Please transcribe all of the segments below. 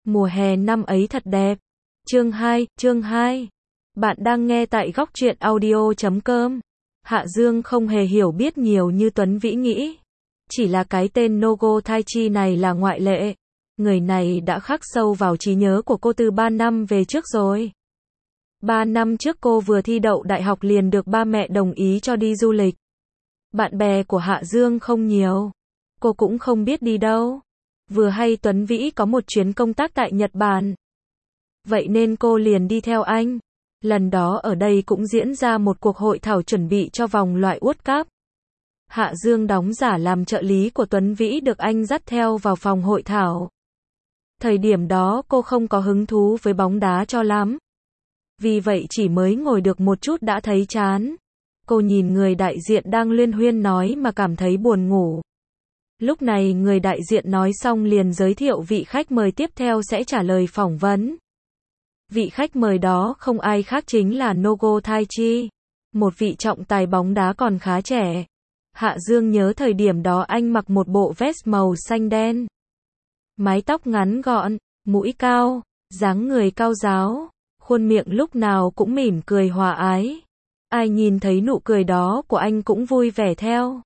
Mùa hè năm ấy thật đẹp. Chương 2. Bạn đang nghe tại góc truyện audio.com. Hạ Dương không hề hiểu biết nhiều như Tuấn Vĩ nghĩ. Chỉ là cái tên Nogo Taichi này là ngoại lệ. Người này đã khắc sâu vào trí nhớ của cô từ 3 năm về trước rồi. 3 năm trước cô vừa thi đậu đại học liền được ba mẹ đồng ý cho đi du lịch. Bạn bè của Hạ Dương không nhiều. Cô cũng không biết đi đâu. Vừa hay Tuấn Vĩ có một chuyến công tác tại Nhật Bản. Vậy nên cô liền đi theo anh. Lần đó ở đây cũng diễn ra một cuộc hội thảo chuẩn bị cho vòng loại World Cup. Hạ Dương đóng giả làm trợ lý của Tuấn Vĩ được anh dắt theo vào phòng hội thảo. Thời điểm đó cô không có hứng thú với bóng đá cho lắm. Vì vậy chỉ mới ngồi được một chút đã thấy chán. Cô nhìn người đại diện đang luyên huyên nói mà cảm thấy buồn ngủ. Lúc này người đại diện nói xong liền giới thiệu vị khách mời tiếp theo sẽ trả lời phỏng vấn. Vị khách mời đó không ai khác chính là Nogo Taichi, một vị trọng tài bóng đá còn khá trẻ. Hạ Dương nhớ thời điểm đó anh mặc một bộ vest màu xanh đen. Mái tóc ngắn gọn, mũi cao, dáng người cao ráo, khuôn miệng lúc nào cũng mỉm cười hòa ái. Ai nhìn thấy nụ cười đó của anh cũng vui vẻ theo.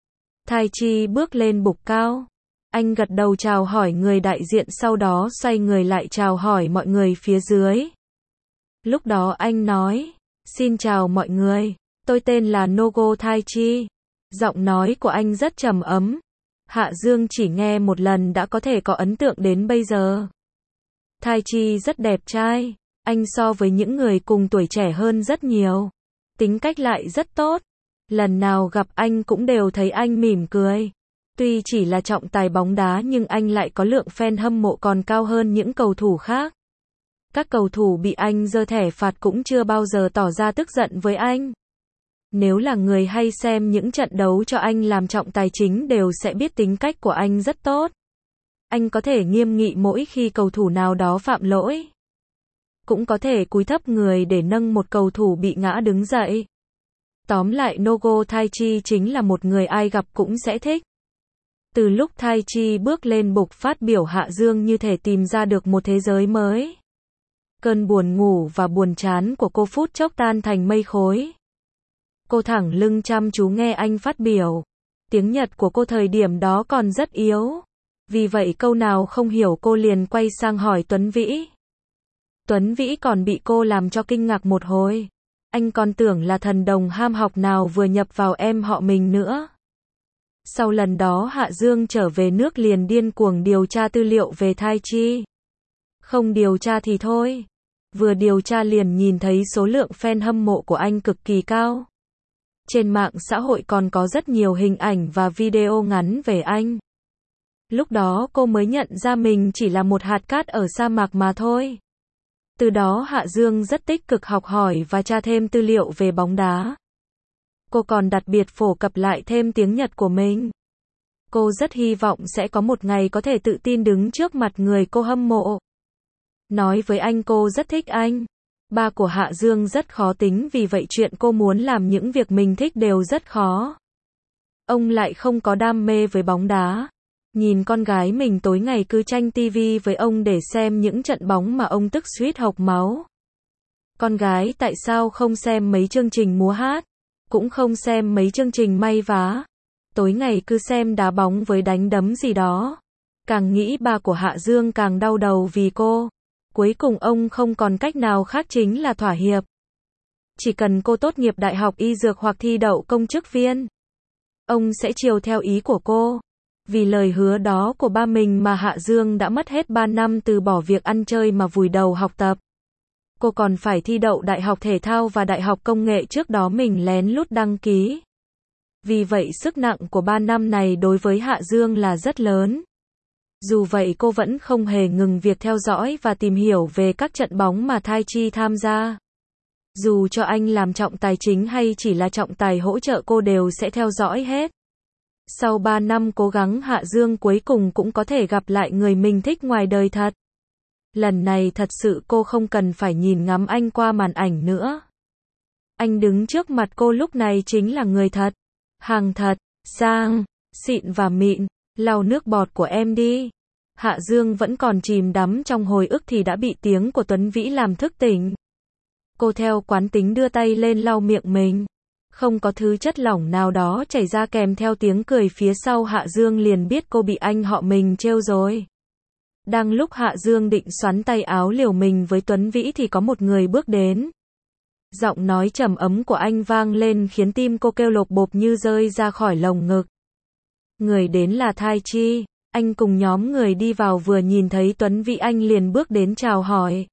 Taichi bước lên bục cao. Anh gật đầu chào hỏi người đại diện sau đó xoay người lại chào hỏi mọi người phía dưới. Lúc đó anh nói, xin chào mọi người, tôi tên là Nogo Taichi. Giọng nói của anh rất trầm ấm. Hạ Dương chỉ nghe một lần đã có thể có ấn tượng đến bây giờ. Taichi rất đẹp trai, anh so với những người cùng tuổi trẻ hơn rất nhiều. Tính cách lại rất tốt. Lần nào gặp anh cũng đều thấy anh mỉm cười. Tuy chỉ là trọng tài bóng đá nhưng anh lại có lượng fan hâm mộ còn cao hơn những cầu thủ khác. Các cầu thủ bị anh giơ thẻ phạt cũng chưa bao giờ tỏ ra tức giận với anh. Nếu là người hay xem những trận đấu cho anh làm trọng tài chính đều sẽ biết tính cách của anh rất tốt. Anh có thể nghiêm nghị mỗi khi cầu thủ nào đó phạm lỗi. Cũng có thể cúi thấp người để nâng một cầu thủ bị ngã đứng dậy. Tóm lại Nogo Taichi chính là một người ai gặp cũng sẽ thích. Từ lúc Taichi bước lên bục phát biểu Hạ Dương như thể tìm ra được một thế giới mới. Cơn buồn ngủ và buồn chán của cô phút chốc tan thành mây khói. Cô thẳng lưng chăm chú nghe anh phát biểu. Tiếng Nhật của cô thời điểm đó còn rất yếu. Vì vậy câu nào không hiểu cô liền quay sang hỏi Tuấn Vĩ. Tuấn Vĩ còn bị cô làm cho kinh ngạc một hồi. Anh còn tưởng là thần đồng ham học nào vừa nhập vào em họ mình nữa. Sau lần đó Hạ Dương trở về nước liền điên cuồng điều tra tư liệu về Taichi. Không điều tra thì thôi. Vừa điều tra liền nhìn thấy số lượng fan hâm mộ của anh cực kỳ cao. Trên mạng xã hội còn có rất nhiều hình ảnh và video ngắn về anh. Lúc đó cô mới nhận ra mình chỉ là một hạt cát ở sa mạc mà thôi. Từ đó Hạ Dương rất tích cực học hỏi và tra thêm tư liệu về bóng đá. Cô còn đặc biệt phổ cập lại thêm tiếng Nhật của mình. Cô rất hy vọng sẽ có một ngày có thể tự tin đứng trước mặt người cô hâm mộ. Nói với anh cô rất thích anh. Ba của Hạ Dương rất khó tính vì vậy chuyện cô muốn làm những việc mình thích đều rất khó. Ông lại không có đam mê với bóng đá. Nhìn con gái mình tối ngày cứ tranh tivi với ông để xem những trận bóng mà ông tức suýt hộc máu. Con gái tại sao không xem mấy chương trình múa hát, cũng không xem mấy chương trình may vá. Tối ngày cứ xem đá bóng với đánh đấm gì đó. Càng nghĩ ba của Hạ Dương càng đau đầu vì cô. Cuối cùng ông không còn cách nào khác chính là thỏa hiệp. Chỉ cần cô tốt nghiệp đại học y dược hoặc thi đậu công chức viên, ông sẽ chiều theo ý của cô. Vì lời hứa đó của ba mình mà Hạ Dương đã mất hết 3 năm từ bỏ việc ăn chơi mà vùi đầu học tập. Cô còn phải thi đậu đại học thể thao và đại học công nghệ trước đó mình lén lút đăng ký. Vì vậy sức nặng của 3 năm này đối với Hạ Dương là rất lớn. Dù vậy cô vẫn không hề ngừng việc theo dõi và tìm hiểu về các trận bóng mà Taichi tham gia. Dù cho anh làm trọng tài chính hay chỉ là trọng tài hỗ trợ cô đều sẽ theo dõi hết. Sau 3 năm cố gắng Hạ Dương cuối cùng cũng có thể gặp lại người mình thích ngoài đời thật. Lần này thật sự cô không cần phải nhìn ngắm anh qua màn ảnh nữa. Anh đứng trước mặt cô lúc này chính là người thật. Hàng thật, sang, xịn và mịn, lau nước bọt của em đi. Hạ Dương vẫn còn chìm đắm trong hồi ức thì đã bị tiếng của Tuấn Vĩ làm thức tỉnh. Cô theo quán tính đưa tay lên lau miệng mình. Không có thứ chất lỏng nào đó chảy ra kèm theo tiếng cười phía sau, Hạ Dương liền biết cô bị anh họ mình trêu rồi. Đang lúc Hạ Dương định xoắn tay áo liều mình với Tuấn Vĩ thì có một người bước đến. Giọng nói trầm ấm của anh vang lên khiến tim cô kêu lộp bộp như rơi ra khỏi lồng ngực. Người đến là Thai Chi. Anh cùng nhóm người đi vào vừa nhìn thấy Tuấn Vĩ anh liền bước đến chào hỏi.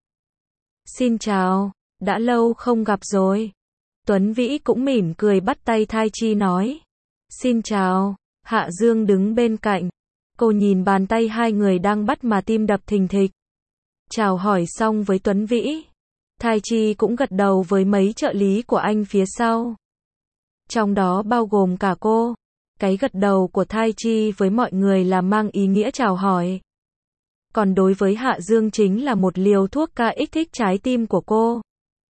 Xin chào, đã lâu không gặp rồi. Tuấn Vĩ cũng mỉm cười bắt tay Thai Chi nói. Xin chào. Hạ Dương đứng bên cạnh. Cô nhìn bàn tay hai người đang bắt mà tim đập thình thịch. Chào hỏi xong với Tuấn Vĩ. Thai Chi cũng gật đầu với mấy trợ lý của anh phía sau. Trong đó bao gồm cả cô. Cái gật đầu của Thai Chi với mọi người là mang ý nghĩa chào hỏi. Còn đối với Hạ Dương chính là một liều thuốc ca kích thích trái tim của cô.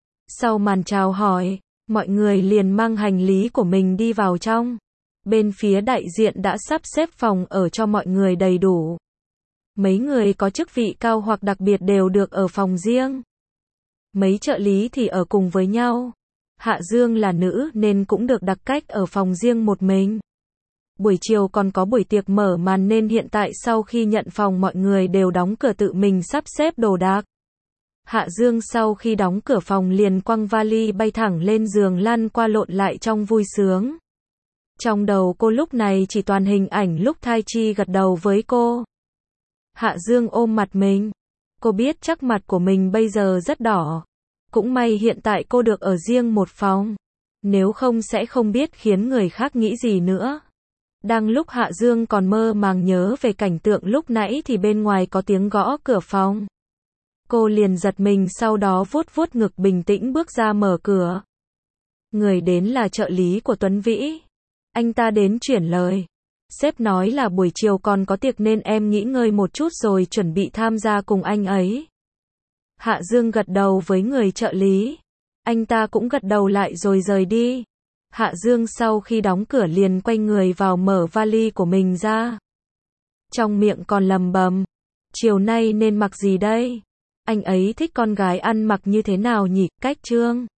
Sau màn chào hỏi, mọi người liền mang hành lý của mình đi vào trong. Bên phía đại diện đã sắp xếp phòng ở cho mọi người đầy đủ. Mấy người có chức vị cao hoặc đặc biệt đều được ở phòng riêng. Mấy trợ lý thì ở cùng với nhau. Hạ Dương là nữ nên cũng được đặt cách ở phòng riêng một mình. Buổi chiều còn có buổi tiệc mở màn nên hiện tại sau khi nhận phòng mọi người đều đóng cửa tự mình sắp xếp đồ đạc. Hạ Dương sau khi đóng cửa phòng liền quăng vali bay thẳng lên giường lăn qua lộn lại trong vui sướng. Trong đầu cô lúc này chỉ toàn hình ảnh lúc Thai Chi gật đầu với cô. Hạ Dương ôm mặt mình. Cô biết chắc mặt của mình bây giờ rất đỏ. Cũng may hiện tại cô được ở riêng một phòng. Nếu không sẽ không biết khiến người khác nghĩ gì nữa. Đang lúc Hạ Dương còn mơ màng nhớ về cảnh tượng lúc nãy thì bên ngoài có tiếng gõ cửa phòng. Cô liền giật mình sau đó vuốt vuốt ngực bình tĩnh bước ra mở cửa. Người đến là trợ lý của Tuấn Vĩ. Anh ta đến chuyển lời. Sếp nói là buổi chiều còn có tiệc nên em nghỉ ngơi một chút rồi chuẩn bị tham gia cùng anh ấy. Hạ Dương gật đầu với người trợ lý. Anh ta cũng gật đầu lại rồi rời đi. Hạ Dương sau khi đóng cửa liền quay người vào mở vali của mình ra. Trong miệng còn lầm bầm. Chiều nay nên mặc gì đây? Anh ấy thích con gái ăn mặc như thế nào nhỉ? Cách trương.